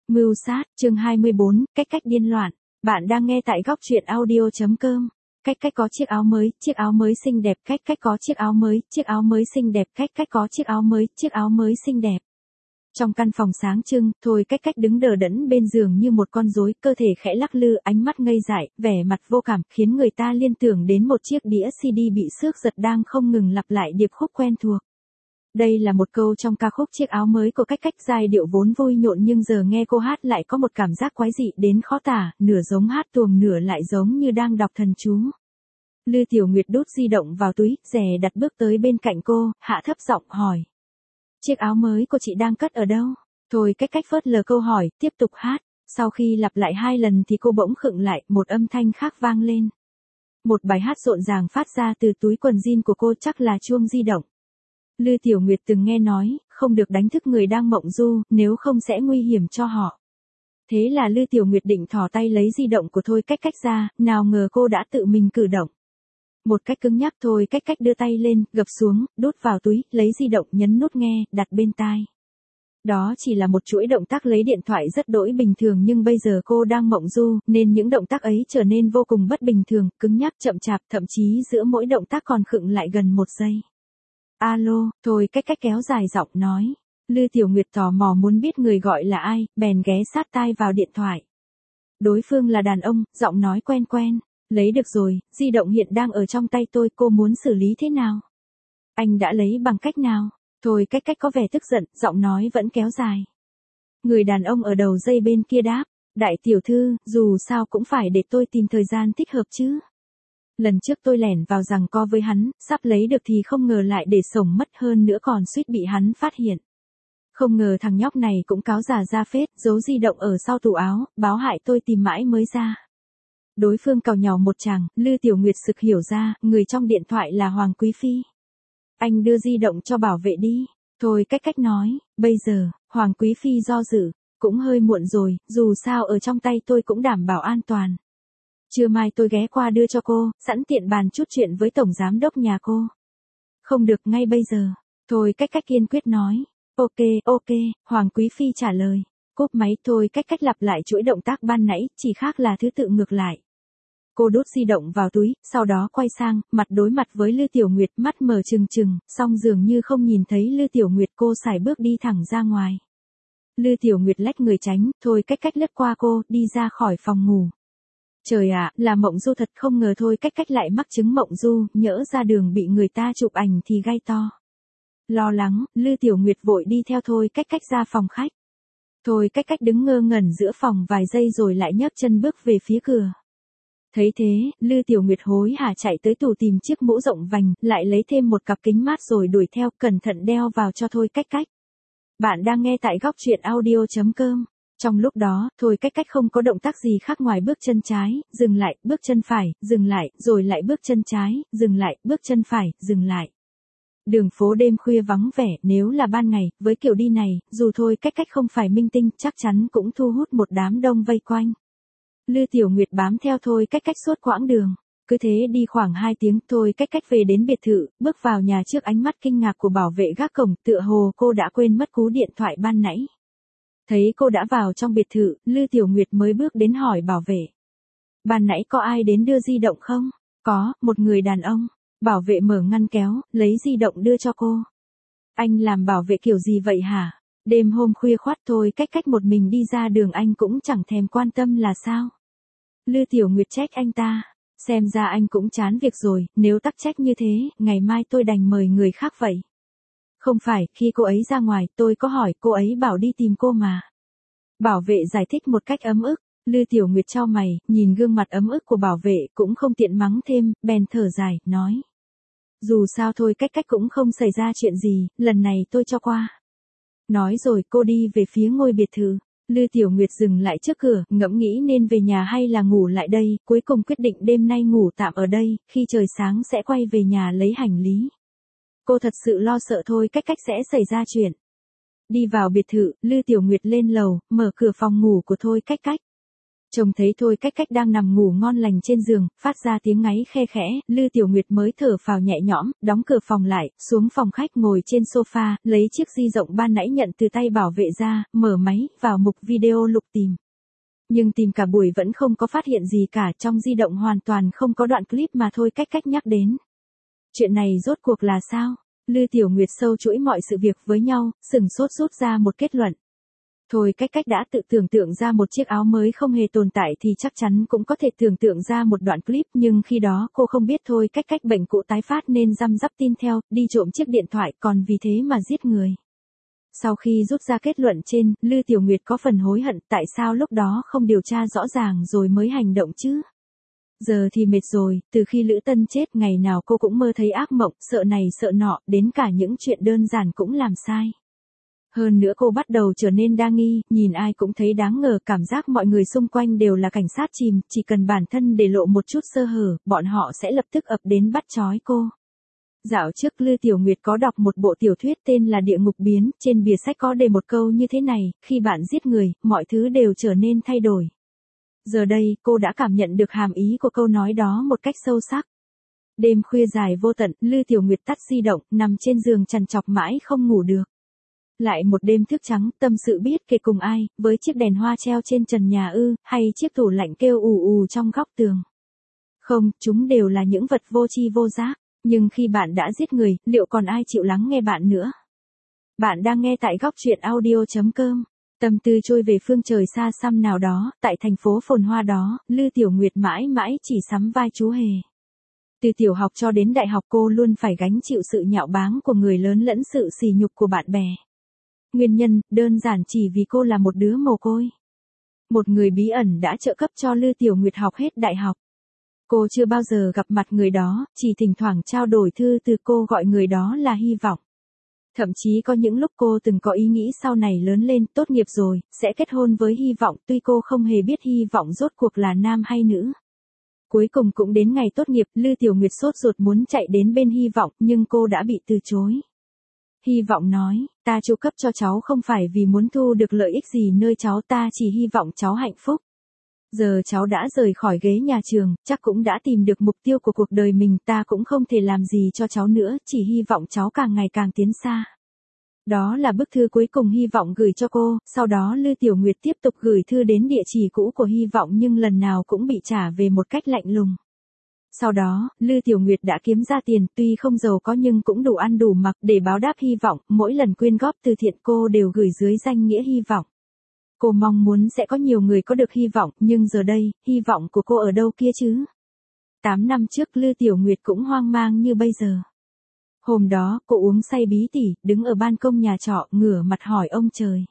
Mưu sát, chương 24, cách cách điên loạn. Bạn đang nghe tại góc truyện audio.com. Cách cách có chiếc áo mới xinh đẹp, cách cách có chiếc áo mới xinh đẹp, cách cách có chiếc áo mới xinh đẹp. Trong căn phòng sáng trưng, Thôi cách cách đứng đờ đẫn bên giường như một con rối, cơ thể khẽ lắc lư, ánh mắt ngây dại, vẻ mặt vô cảm, khiến người ta liên tưởng đến một chiếc đĩa CD bị xước giật đang không ngừng lặp lại điệp khúc quen thuộc. Đây là một câu trong ca khúc Chiếc áo mới của cách cách, giai điệu vốn vui nhộn nhưng giờ nghe cô hát lại có một cảm giác quái dị đến khó tả, nửa giống hát tuồng nửa lại giống như đang đọc thần chú. Lư Tiểu Nguyệt đút di động vào túi, dè đặt bước tới bên cạnh cô, hạ thấp giọng hỏi. Chiếc áo mới của chị đang cất ở đâu? Thôi cách cách phớt lờ câu hỏi, tiếp tục hát. Sau khi lặp lại 2 lần thì cô bỗng khựng lại, một âm thanh khác vang lên. Một bài hát rộn ràng phát ra từ túi quần jean của cô, chắc là chuông di động. Lư Tiểu Nguyệt từng nghe nói, không được đánh thức người đang mộng du, nếu không sẽ nguy hiểm cho họ. Thế là Lư Tiểu Nguyệt định thò tay lấy di động của Thôi cách cách ra, nào ngờ cô đã tự mình cử động. Một cách cứng nhắc, Thôi cách cách đưa tay lên, gập xuống, đút vào túi, lấy di động, nhấn nút nghe, đặt bên tai. Đó chỉ là một chuỗi động tác lấy điện thoại rất đỗi bình thường, nhưng bây giờ cô đang mộng du, nên những động tác ấy trở nên vô cùng bất bình thường, cứng nhắc, chậm chạp, thậm chí giữa mỗi động tác còn khựng lại gần 1 giây. Alo, Thôi cách cách kéo dài giọng nói. Lư Tiểu Nguyệt tò mò muốn biết người gọi là ai, bèn ghé sát tai vào điện thoại. Đối phương là đàn ông, giọng nói quen quen. Lấy được rồi, di động hiện đang ở trong tay tôi, cô muốn xử lý thế nào? Anh đã lấy bằng cách nào? Thôi cách cách có vẻ tức giận, giọng nói vẫn kéo dài. Người đàn ông ở đầu dây bên kia đáp, đại tiểu thư, dù sao cũng phải để tôi tìm thời gian thích hợp chứ. Lần trước tôi lẻn vào giằng co với hắn, sắp lấy được thì không ngờ lại để sổng mất, hơn nữa còn suýt bị hắn phát hiện. Không ngờ thằng nhóc này cũng cáo già ra phết, giấu di động ở sau tủ áo, báo hại tôi tìm mãi mới ra. Đối phương càu nhàu một tràng, Lư Tiểu Nguyệt sực hiểu ra, người trong điện thoại là Hoàng Quý Phi. Anh đưa di động cho bảo vệ đi. Thôi cách cách nói, bây giờ, Hoàng Quý Phi do dự, cũng hơi muộn rồi, dù sao ở trong tay tôi cũng đảm bảo an toàn. Trưa mai tôi ghé qua đưa cho cô, sẵn tiện bàn chút chuyện với tổng giám đốc nhà cô. Không được ngay bây giờ. Thôi cách cách kiên quyết nói. Ok, Hoàng Quý Phi trả lời. Cúp máy. Thôi cách cách lặp lại chuỗi động tác ban nãy, chỉ khác là thứ tự ngược lại. Cô đút di động vào túi, sau đó quay sang, mặt đối mặt với Lư Tiểu Nguyệt, mắt mở trừng trừng, song dường như không nhìn thấy Lư Tiểu Nguyệt, cô sải bước đi thẳng ra ngoài. Lư Tiểu Nguyệt lách người tránh, Thôi cách cách lướt qua cô, đi ra khỏi phòng ngủ. Trời ạ, là mộng du thật, không ngờ Thôi cách cách lại mắc chứng mộng du, nhỡ ra đường bị người ta chụp ảnh thì gai to. Lo lắng, Lư Tiểu Nguyệt vội đi theo Thôi cách cách ra phòng khách. Thôi cách cách đứng ngơ ngẩn giữa phòng vài giây rồi lại nhấc chân bước về phía cửa. Thấy thế, Lư Tiểu Nguyệt hối hả chạy tới tủ tìm chiếc mũ rộng vành, lại lấy thêm một cặp kính mát rồi đuổi theo, cẩn thận đeo vào cho Thôi cách cách. Bạn đang nghe tại góc truyện audio.com. Trong lúc đó, Thôi cách cách không có động tác gì khác ngoài bước chân trái, dừng lại, bước chân phải, dừng lại, rồi lại bước chân trái, dừng lại, bước chân phải, dừng lại. Đường phố đêm khuya vắng vẻ, nếu là ban ngày, với kiểu đi này, dù Thôi cách cách không phải minh tinh, chắc chắn cũng thu hút một đám đông vây quanh. Lư Tiểu Nguyệt bám theo Thôi cách cách suốt quãng đường. Cứ thế đi khoảng 2 tiếng, Thôi cách cách về đến biệt thự, bước vào nhà trước ánh mắt kinh ngạc của bảo vệ gác cổng, tựa hồ cô đã quên mất cú điện thoại ban nãy. Thấy cô đã vào trong biệt thự, Lư Tiểu Nguyệt mới bước đến hỏi bảo vệ. Ban nãy có ai đến đưa di động không? Có, một người đàn ông. Bảo vệ mở ngăn kéo, lấy di động đưa cho cô. Anh làm bảo vệ kiểu gì vậy hả? Đêm hôm khuya khoắt Thôi cách cách một mình đi ra đường anh cũng chẳng thèm quan tâm là sao? Lư Tiểu Nguyệt trách anh ta. Xem ra anh cũng chán việc rồi, nếu tắc trách như thế, ngày mai tôi đành mời người khác vậy. Không phải, khi cô ấy ra ngoài, tôi có hỏi, cô ấy bảo đi tìm cô mà. Bảo vệ giải thích một cách ấm ức. Lư Tiểu Nguyệt chau mày, nhìn gương mặt ấm ức của bảo vệ, cũng không tiện mắng thêm, bèn thở dài, nói. Dù sao Thôi cách cách cũng không xảy ra chuyện gì, lần này tôi cho qua. Nói rồi cô đi về phía ngôi biệt thự. Lư Tiểu Nguyệt dừng lại trước cửa, ngẫm nghĩ nên về nhà hay là ngủ lại đây, cuối cùng quyết định đêm nay ngủ tạm ở đây, khi trời sáng sẽ quay về nhà lấy hành lý. Cô thật sự lo sợ Thôi cách cách sẽ xảy ra chuyện. Đi vào biệt thự, Lư Tiểu Nguyệt lên lầu, mở cửa phòng ngủ của Thôi cách cách. Trông thấy Thôi Cách Cách đang nằm ngủ ngon lành trên giường, phát ra tiếng ngáy khe khẽ, Lư Tiểu Nguyệt mới thở phào nhẹ nhõm, đóng cửa phòng lại, xuống phòng khách ngồi trên sofa, lấy chiếc di động ban nãy nhận từ tay bảo vệ ra, mở máy, vào mục video lục tìm. Nhưng tìm cả buổi vẫn không có phát hiện gì cả, trong di động hoàn toàn không có đoạn clip mà Thôi Cách Cách nhắc đến. Chuyện này rốt cuộc là sao? Lư Tiểu Nguyệt sâu chuỗi mọi sự việc với nhau, sừng sốt rút ra một kết luận. Thôi Cách Cách đã tự tưởng tượng ra một chiếc áo mới không hề tồn tại thì chắc chắn cũng có thể tưởng tượng ra một đoạn clip, nhưng khi đó cô không biết Thôi Cách Cách bệnh cũ tái phát nên răm rắp tin theo, đi trộm chiếc điện thoại còn vì thế mà giết người. Sau khi rút ra kết luận trên, Lư Tiểu Nguyệt có phần hối hận tại sao lúc đó không điều tra rõ ràng rồi mới hành động chứ. Giờ thì mệt rồi, từ khi Lữ Tân chết ngày nào cô cũng mơ thấy ác mộng, sợ này sợ nọ, đến cả những chuyện đơn giản cũng làm sai. Hơn nữa cô bắt đầu trở nên đa nghi, nhìn ai cũng thấy đáng ngờ, cảm giác mọi người xung quanh đều là cảnh sát chìm, chỉ cần bản thân để lộ một chút sơ hở, bọn họ sẽ lập tức ập đến bắt trói cô. Dạo trước Lư Tiểu Nguyệt có đọc một bộ tiểu thuyết tên là Địa Ngục Biến, trên bìa sách có đề một câu như thế này, khi bạn giết người, mọi thứ đều trở nên thay đổi. Giờ đây, cô đã cảm nhận được hàm ý của câu nói đó một cách sâu sắc. Đêm khuya dài vô tận, Lư Tiểu Nguyệt tắt di động, nằm trên giường trằn trọc mãi không ngủ được. Lại một đêm thức trắng, tâm sự biết kể cùng ai, với chiếc đèn hoa treo trên trần nhà hay chiếc tủ lạnh kêu ù ù trong góc tường. Không, chúng đều là những vật vô tri vô giác, nhưng khi bạn đã giết người, liệu còn ai chịu lắng nghe bạn nữa? Bạn đang nghe tại góc truyện audio.com. Tâm tư trôi về phương trời xa xăm nào đó, tại thành phố phồn hoa đó, Lư Tiểu Nguyệt mãi mãi chỉ sắm vai chú hề. Từ tiểu học cho đến đại học cô luôn phải gánh chịu sự nhạo báng của người lớn lẫn sự sỉ nhục của bạn bè. Nguyên nhân, đơn giản chỉ vì cô là một đứa mồ côi. Một người bí ẩn đã trợ cấp cho Lư Tiểu Nguyệt học hết đại học. Cô chưa bao giờ gặp mặt người đó, chỉ thỉnh thoảng trao đổi thư từ cô gọi người đó là Hy Vọng. Thậm chí có những lúc cô từng có ý nghĩ sau này lớn lên, tốt nghiệp rồi, sẽ kết hôn với Hy Vọng, tuy cô không hề biết Hy Vọng rốt cuộc là nam hay nữ. Cuối cùng cũng đến ngày tốt nghiệp, Lư Tiểu Nguyệt sốt ruột muốn chạy đến bên Hy Vọng, nhưng cô đã bị từ chối. Hy Vọng nói, ta chu cấp cho cháu không phải vì muốn thu được lợi ích gì nơi cháu, ta chỉ hy vọng cháu hạnh phúc. Giờ cháu đã rời khỏi ghế nhà trường, chắc cũng đã tìm được mục tiêu của cuộc đời mình, ta cũng không thể làm gì cho cháu nữa, chỉ hy vọng cháu càng ngày càng tiến xa. Đó là bức thư cuối cùng Hy Vọng gửi cho cô, sau đó Lư Tiểu Nguyệt tiếp tục gửi thư đến địa chỉ cũ của Hy Vọng nhưng lần nào cũng bị trả về một cách lạnh lùng. Sau đó, Lư Tiểu Nguyệt đã kiếm ra tiền, tuy không giàu có nhưng cũng đủ ăn đủ mặc để báo đáp Hy Vọng, mỗi lần quyên góp từ thiện cô đều gửi dưới danh nghĩa Hy Vọng. Cô mong muốn sẽ có nhiều người có được hy vọng, nhưng giờ đây, hy vọng của cô ở đâu kia chứ? 8 năm trước Lư Tiểu Nguyệt cũng hoang mang như bây giờ. Hôm đó, cô uống say bí tỉ, đứng ở ban công nhà trọ, ngửa mặt hỏi ông trời.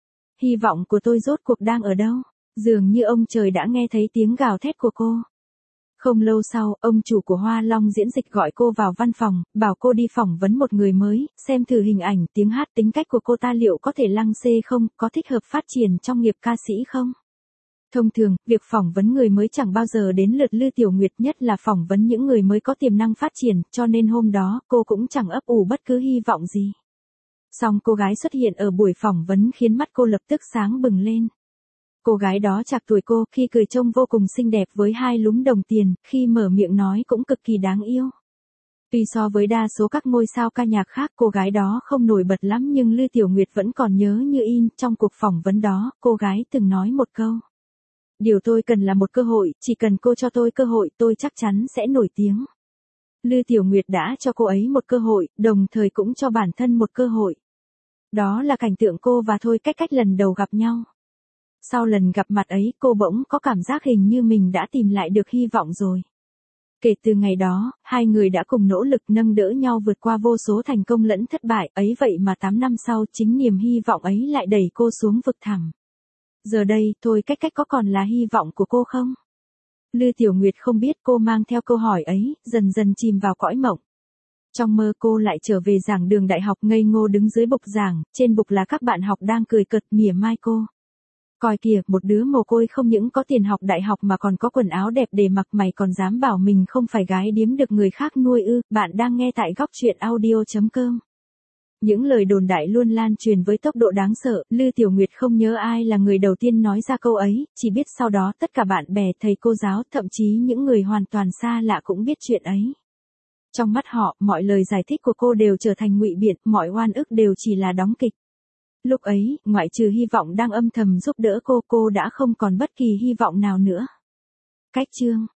Hy vọng của tôi rốt cuộc đang ở đâu? Dường như ông trời đã nghe thấy tiếng gào thét của cô. Không lâu sau, ông chủ của Hoa Long Diễn Dịch gọi cô vào văn phòng, bảo cô đi phỏng vấn một người mới, xem thử hình ảnh, tiếng hát, tính cách của cô ta liệu có thể lăng xê không, có thích hợp phát triển trong nghiệp ca sĩ không. Thông thường, việc phỏng vấn người mới chẳng bao giờ đến lượt Lư Tiểu Nguyệt, nhất là phỏng vấn những người mới có tiềm năng phát triển, cho nên hôm đó, cô cũng chẳng ấp ủ bất cứ hy vọng gì. Song cô gái xuất hiện ở buổi phỏng vấn khiến mắt cô lập tức sáng bừng lên. Cô gái đó trạc tuổi cô, khi cười trông vô cùng xinh đẹp với hai lúm đồng tiền, khi mở miệng nói cũng cực kỳ đáng yêu. Tuy so với đa số các ngôi sao ca nhạc khác cô gái đó không nổi bật lắm nhưng Lư Tiểu Nguyệt vẫn còn nhớ như in, trong cuộc phỏng vấn đó, cô gái từng nói một câu. Điều tôi cần là một cơ hội, chỉ cần cô cho tôi cơ hội tôi chắc chắn sẽ nổi tiếng. Lư Tiểu Nguyệt đã cho cô ấy một cơ hội, đồng thời cũng cho bản thân một cơ hội. Đó là cảnh tượng cô và Thôi Cách Cách lần đầu gặp nhau. Sau lần gặp mặt ấy, cô bỗng có cảm giác hình như mình đã tìm lại được hy vọng rồi. Kể từ ngày đó, hai người đã cùng nỗ lực nâng đỡ nhau vượt qua vô số thành công lẫn thất bại, ấy vậy mà 8 năm sau, chính niềm hy vọng ấy lại đẩy cô xuống vực thẳm. Giờ đây, Thôi Cách Cách có còn là hy vọng của cô không? Lư Tiểu Nguyệt không biết, cô mang theo câu hỏi ấy, dần dần chìm vào cõi mộng. Trong mơ cô lại trở về giảng đường đại học, ngây ngô đứng dưới bục giảng, trên bục là các bạn học đang cười cợt mỉa mai cô. Coi kìa, một đứa mồ côi không những có tiền học đại học mà còn có quần áo đẹp để mặc, mày còn dám bảo mình không phải gái điếm được người khác nuôi ư? Bạn đang nghe tại góc truyện audio.com. Những lời đồn đại luôn lan truyền với tốc độ đáng sợ, Lư Tiểu Nguyệt không nhớ ai là người đầu tiên nói ra câu ấy, chỉ biết sau đó tất cả bạn bè, thầy cô giáo, thậm chí những người hoàn toàn xa lạ cũng biết chuyện ấy. Trong mắt họ, mọi lời giải thích của cô đều trở thành ngụy biện, mọi oan ức đều chỉ là đóng kịch. Lúc ấy, ngoại trừ hy vọng đang âm thầm giúp đỡ cô đã không còn bất kỳ hy vọng nào nữa. Cách chương